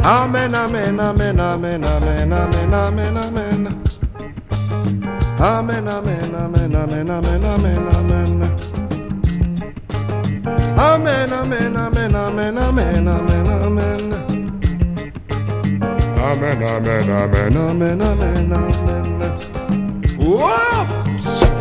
Amen, amen, amen, amen, amen, amen, amen, amen. Amen, amen, amen, amen, amen, amen, amen. Amen, amen, amen, amen, amen, amen, amen. Amen, amen, amen, amen, amen, amen. Whoops!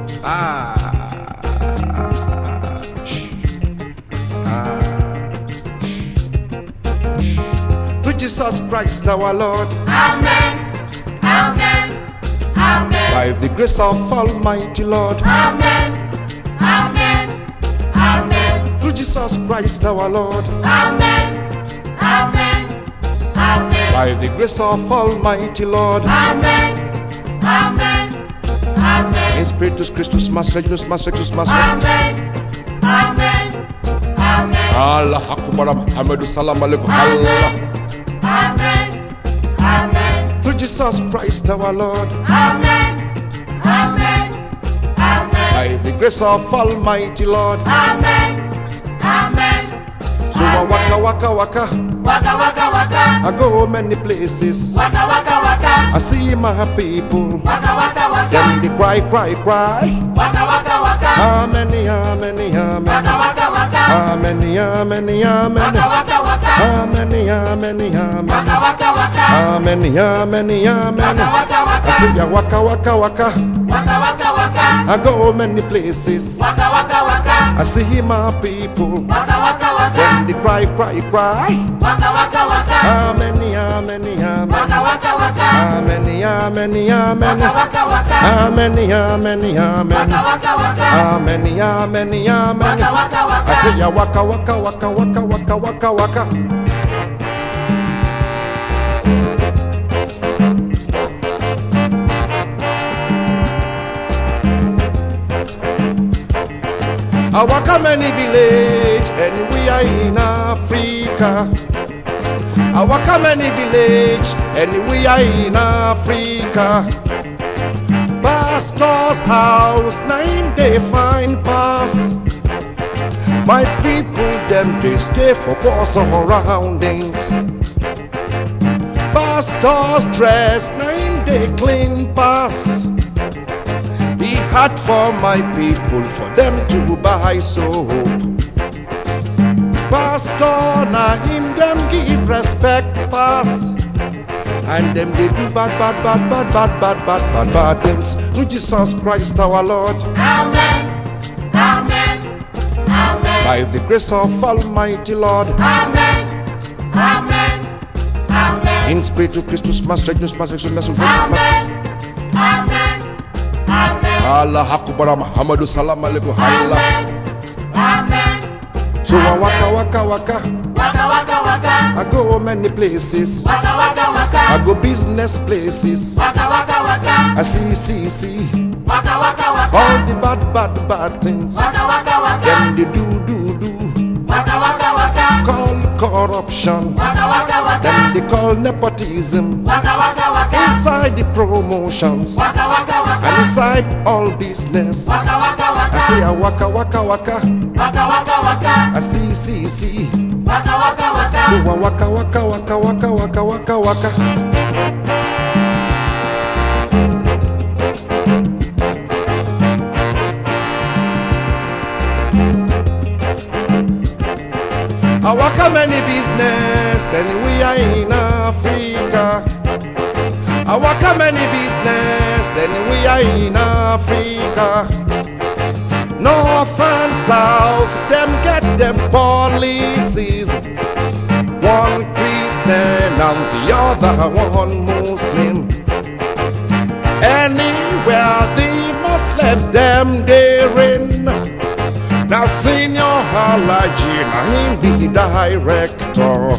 To Jesus Christ our Lord. Amen. Amen. Amen. By the grace of Almighty Lord. Amen. Amen. Amen. Through Jesus Christ our Lord. Amen. Amen. Amen. By the grace of Almighty Lord. Amen. Amen. Amen. In Spiritus Christus, Master Jesus, Master Jesus, Master. Amen. Amen. Amen. Allah Akbar, Muhammadu Salam Alaikum. Allah. Amen. Amen. Through Jesus Christ our Lord. Amen. Amen. Amen. By the grace of Almighty Lord. Amen. Amen. So I waka waka waka. Waka waka waka. I go many places. Waka waka waka. I see my people. Waka waka waka. Then they cry, cry, cry. Waka waka waka. Amen, amen, amen. Waka waka waka. Amen, amen, amen. Waka waka waka. Amen, amen, amen. Waka waka waka. Amen, amen, amen. Waka waka waka. I say ya waka waka waka. Waka waka waka. I go many places. Waka waka waka. I see my people. Waka waka waka. When they cry, cry, cry. Waka waka waka. Amen, amen, amen. Waka waka waka. Amen, amen, amen. Waka waka waka. Amen, amen, amen. Waka waka waka. Amen, amen, amen. Waka waka waka. I say ya waka waka waka waka waka waka waka. I waka many village and we are in Africa. I waka many village and we are in Africa. Pastor's house, 9 day fine pass. My people, them they stay for poor surroundings. Pastor's dress, 9 day clean pass. He had for my people, for them to buy soap. Pastor, now him them give respect pass. And them they do bad things. Through Jesus Christ our Lord. Amen. Amen. Amen. By the grace of Almighty Lord. Amen. Amen. Amen. In Spiritus Christus, Master Jesus, Master Jesus, Master Jesus, Amen. Master. Amen. Amen. Allah Akbar, Muhammadu Salam Alaikum. Allah. Amen. Amen. So I waka waka waka. Waka waka waka. I go many places. Waka waka waka. I go business places. Waka waka waka. I see Waka waka waka. all the bad things. Waka waka waka. Then they do Waka waka waka. call corruption. Waka waka waka. Then they call nepotism. Waka waka waka. Inside the promotions Waka waka waka. and inside all business. Waka waka waka. I say I waka waka waka. Waka waka waka. I see. Waka waka waka. So I waka waka waka waka waka waka waka. I waka many business and we are in Africa. I waka many business and we are in Africa. North and south, them get them policies. One Christian and the other one Muslim. Anywhere the Muslims them therein. Now Senior Halaji, now him be director.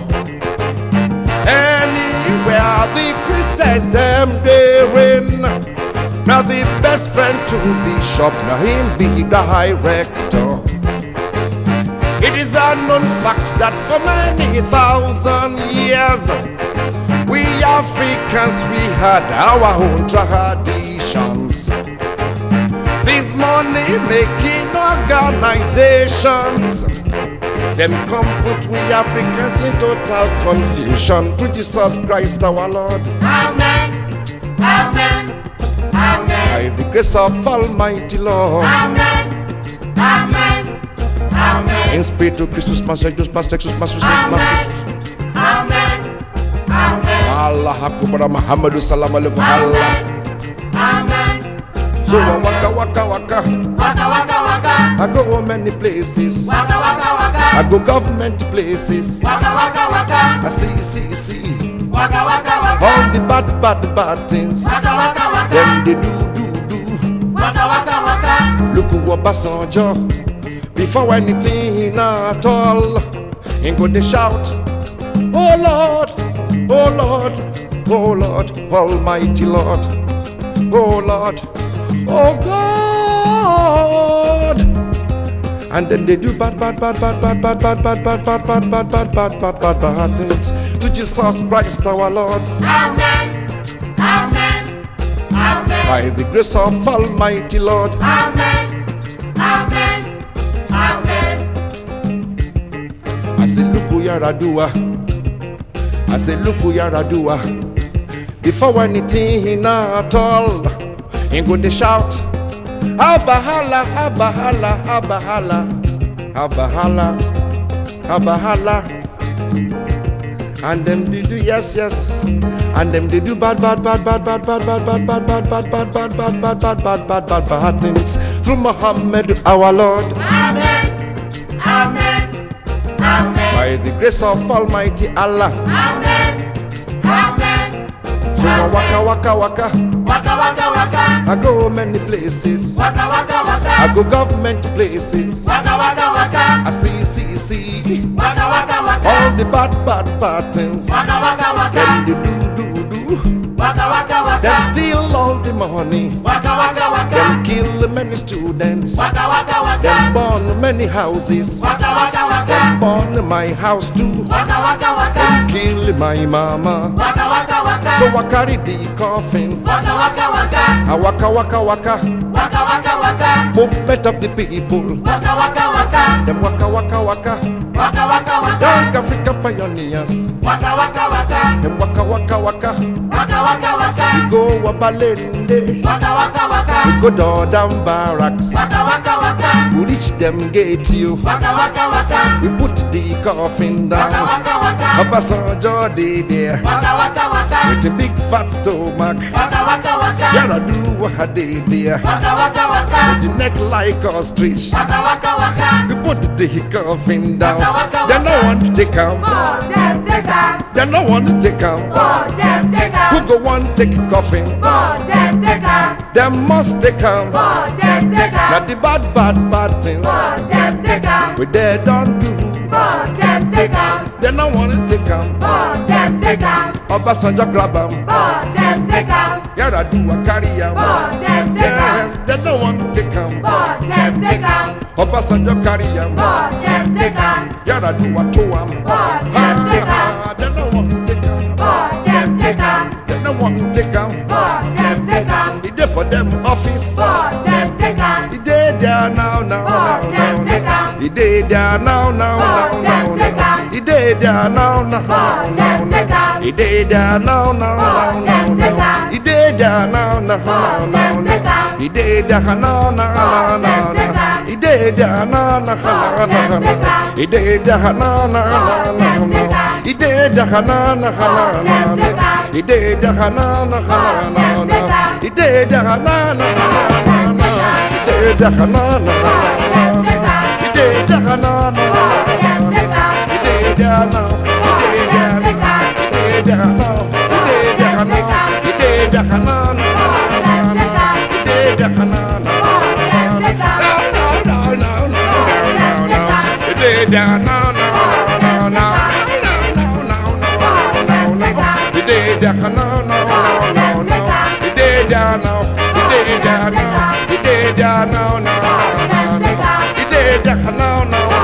Anywhere the Christians them therein. Now the best friend to Bishop, now him be director. It is a known fact that for many thousand years, we Africans, we had our own traditions. These money-making organizations, Them come put we Africans in total confusion. To Jesus Christ our Lord. Amen. Amen. Amen. By the grace of Almighty Lord. Amen. Amen. Amen. In Spiritu Christus Master Jesus Master Jesus Master Jesus. Amen. Amen. Allah Akbar Muhammadu Sallam Alaikum Allah. Amen. So waka waka waka. Waka waka waka. I go many places. Waka waka waka. I go government places. Waka waka waka. I see. Waka waka waka. All the bad things. Waka waka waka. Them they do. Waka waka waka. Look who Obasanjo. Before anything at all, and go they shout, oh Lord, oh Lord, oh Lord, Almighty Lord, oh Lord, oh God. And then they do bad things to Jesus Christ our Lord. Amen. Amen. Amen. By the grace of Almighty Lord. Amen. Amen. Amen. I say, look who Yaradua. I say, look who Yaradua. Before anything at all, and go they shout, Abahala, Abahala, Abahala, Abahala, Abahala. And them they do yes, and them they do bad things through Muhammad our Lord. Amen. Amen. Amen. By the grace of Almighty Allah. Amen. Amen. So waka waka waka. Waka waka waka. I go many places. Waka waka waka. I go government places. Waka waka waka. I see. Waka waka waka. All the bad things. Waka waka waka. Then they do. Waka waka waka. Them steal all the money. Waka waka waka. Them kill many students. Waka waka waka. Them burn many houses. Waka waka waka. Them burn my house too. Waka waka waka. Them kill my mama. Waka waka waka. So I carry the coffin. Waka waka waka. I waka waka waka. Waka waka waka. Movement of the people. Waka waka waka. Them waka waka waka. Waka waka waka. Young African pioneers. Waka waka waka. Them waka waka waka. Waka waka waka. We go Wabalende. Waka waka waka. We go down barracks. Waka waka waka. We reach them gate you. Waka waka waka. We put the coffin Waka down. waka waka. Obasanjo dey there Waka waka waka. with a big fat stomach. Waka waka waka. Yaradua dey there Waka waka waka. with the neck like ostrich. Waka waka waka. We put the coffin down. Waka waka They no waka. want to take am. Oh, them take am. They no want to take am. Oh, them take Who am. go want take coffin? Oh, them take am. Them must take am. Oh, them take Now am. the bad things Oh, them take am. we they don't do. Oh, them take am. They no want to take am. Oh, them take am. Obasanjo grab am. Oh, them take am. Yaradua carry am. Oh, them take Yes, am. they no want to take am. Oh, them take am. Obasanjo carry am. Oh, them take am. Yaradua to am. Oh, them take am. They no want to take am. Oh, them take am. They no want to take am. Oh, them take am. He dey for them office. Oh, them take am. He dey there now. Oh, them take am. He dey there now. Oh, them take am. He dey there now. Oh, them take am. He dey there now. Oh, them take am. He dey there now. Oh, them take am. He dey there now. Oh, them take am. He dey there now. Oh, them take am. He dey there now. Oh, them take am. He dey there now. Oh, them take am. He dey there now. Oh, them take am. He dey there now. them take am. He dey there now. them take am. He dey there now. Oh, them take am. He dey there now. He dey there now. He dey there now. He dey there now. He dey there now. He dey there now. He dey there now. He dey there now. He dey there now. He dey there now. He dey there now. He dey there now.